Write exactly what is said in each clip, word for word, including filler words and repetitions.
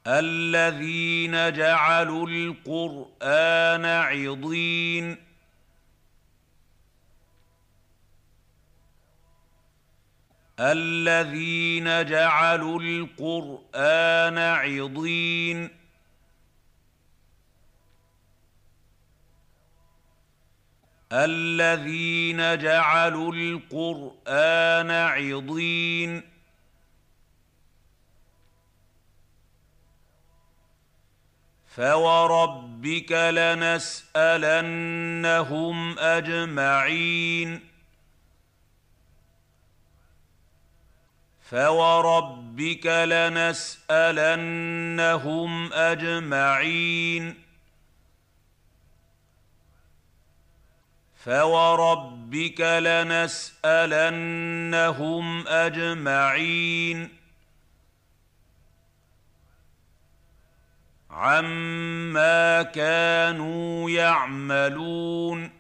الذين جعلوا القرآن عضين الذين جعلوا القرآن عضين الذين جعلوا القرآن عضين فوربك لنسألنهم أجمعين فوربك لنسألنهم أجمعين فوربك لنسألنهم أجمعين عما كانوا يعملون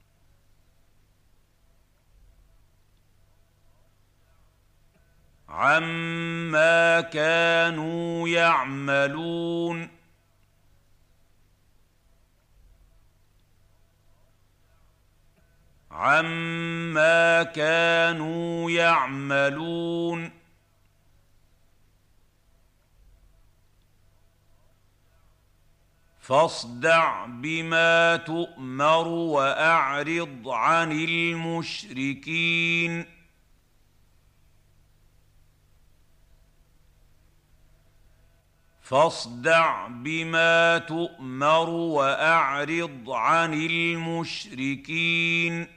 عما كانوا يعملون عما كانوا يعملون فاصدع بما تؤمر وأعرض عن المشركين فاصدع بما تؤمر وأعرض عن المشركين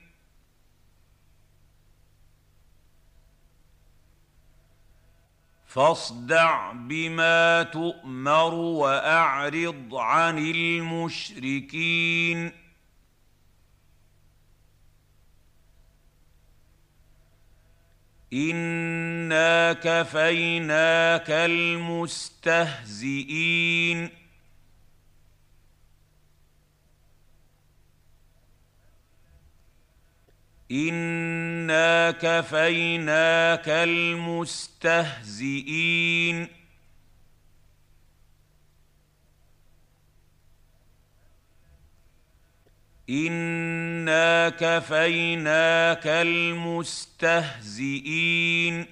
فاصدع بما تؤمر وأعرض عن المشركين إنا كفيناك المستهزئين إنا كفيناك المستهزئين إنا كفيناك المستهزئين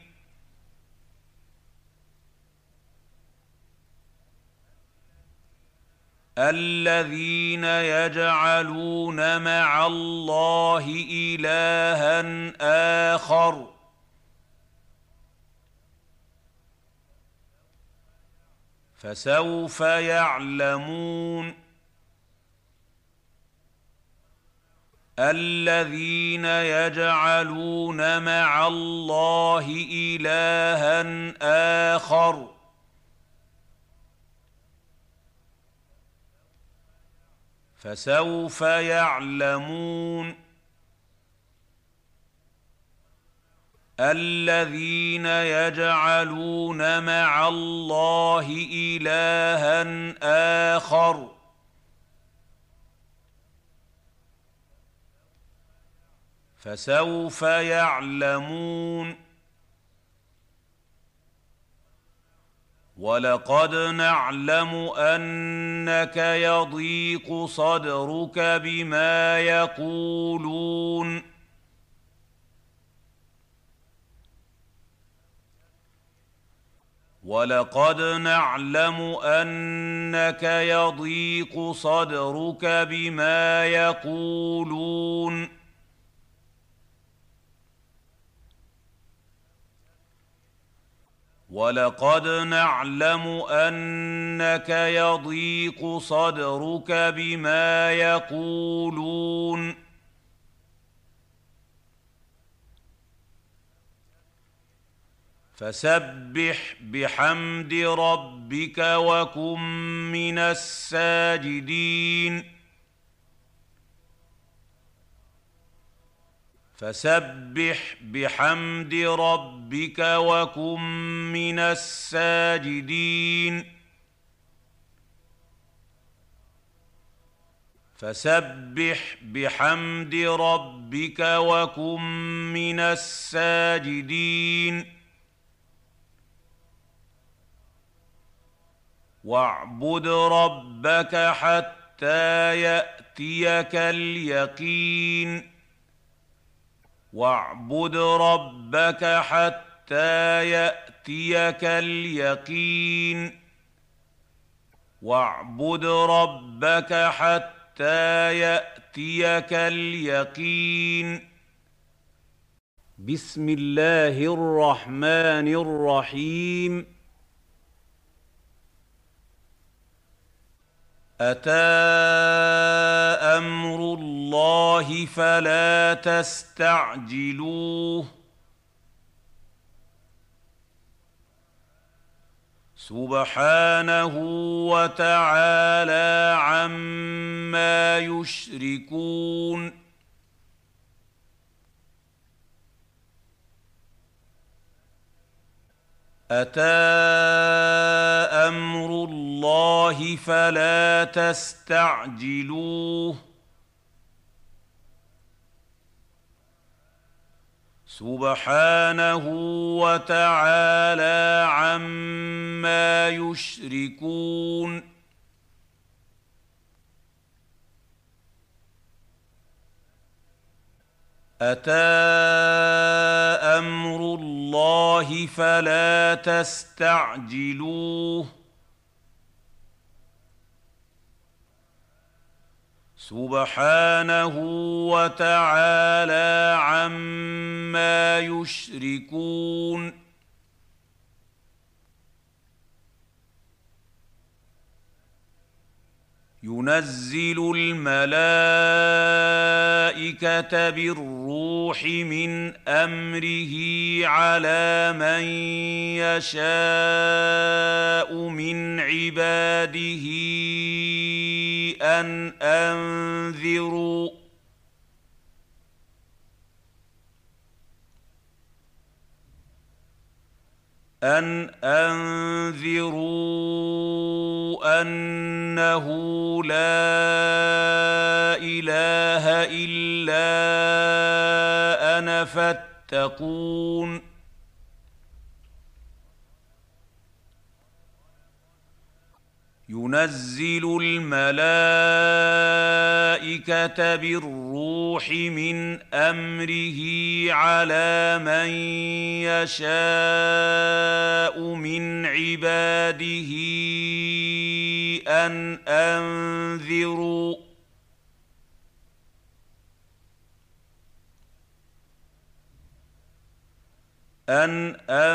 الذين يجعلون مع الله إلها آخر فسوف يعلمون الذين يجعلون مع الله إلها آخر فسوف يعلمون الذين يجعلون مع الله إلها آخر فسوف يعلمون ولقد نعلم أنك يضيق صدرك بما يقولون ولقد نعلم أنك يضيق صدرك بما يقولون ولقد نعلم أنك يضيق صدرك بما يقولون فسبح بحمد ربك وكن من الساجدين فسبح بحمد ربك وكن من الساجدين فسبح بحمد ربك وكن من الساجدين واعبد ربك حتى يأتيك اليقين واعبد ربك حتى يأتيك اليقين واعبد ربك حتى يأتيك اليقين. بسم الله الرحمن الرحيم. أتى أمر الله فلا تستعجلوه سبحانه وتعالى عما يشركون. أتى أمر الله فلا تستعجلوه سبحانه وتعالى عما يشركون. أتى أمر الله فلا تستعجلوه سبحانه وتعالى عما يشركون. ينزل الملائكة بالروح من أمره على من يشاء من عباده أن أنذروا أن أنذروا أنه لا إله إلا أنا فاتقون. ينزل الملائكة بالروح من أمره على من يشاء من عباده أن أنذروا أن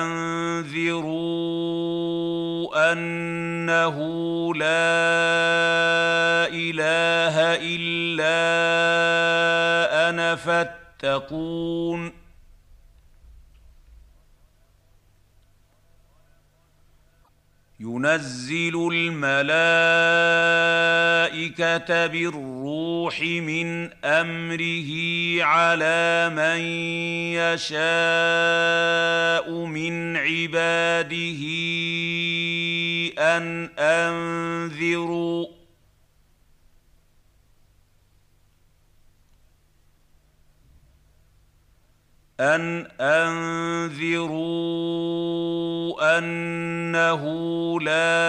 أنذروا أنه لا إله إلا أنا فاتقون. ينزل الملائكة بالروح من أمره على من يشاء من عباده أن أنذروا أن أنذروا أنه لا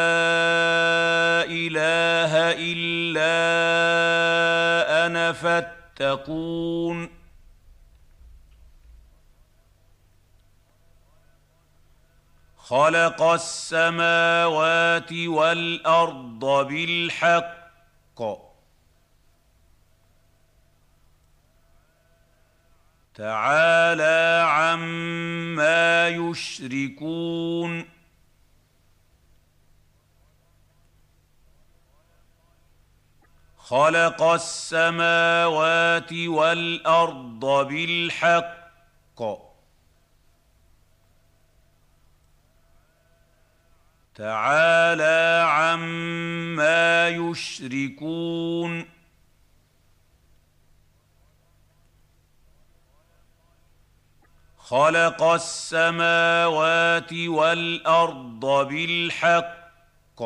إله إلا أنا فاتقون. خلق السماوات والأرض بالحق تعالى عما يشركون. خلق السماوات والأرض بالحق تعالى عما يشركون. خلق السماوات والأرض بالحق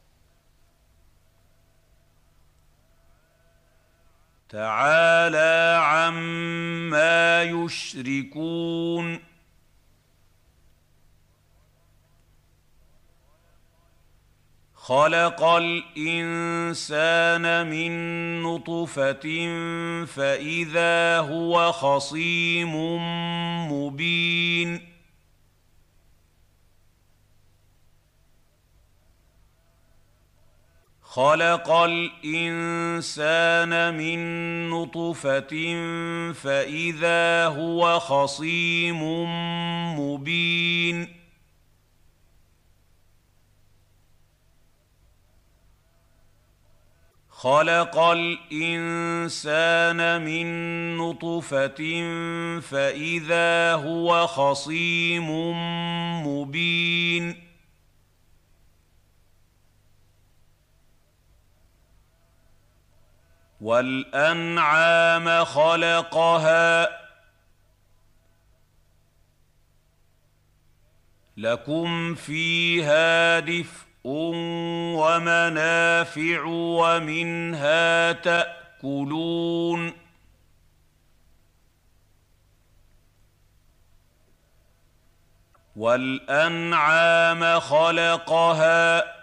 تعالى عما يشركون. خلق الإنسان من نطفة فإذا هو خصيم مبين خلق الإنسان من نطفة فإذا هو خصيم مبين خلق الإنسان من نطفة فإذا هو خصيم مبين والأنعام خلقها لكم فيها دفء ومنافع ومنها تأكلون والأنعام خلقها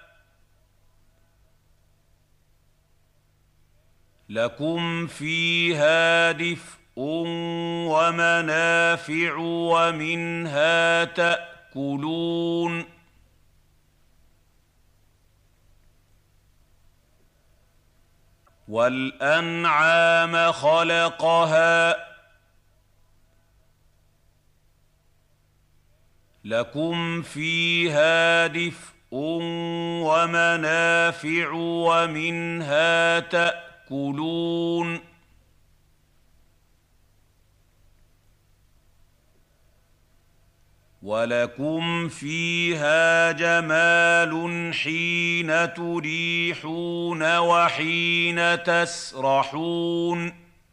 لكم فيها دفء ومنافع ومنها تأكلون والأنعام خلقها لكم فيها دفء ومنافع ومنها تأكلون ولكم فيها جمال حين تريحون وحين تسرحون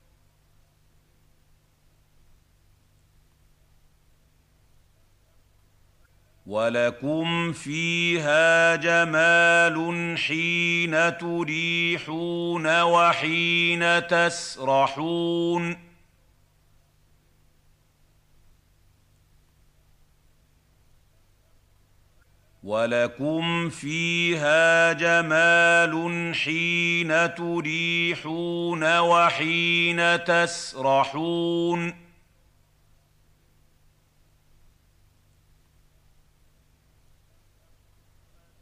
ولكم فيها جمال حين تريحون وحين تسرحون ولكم فيها جمال حين تريحون وحين تسرحون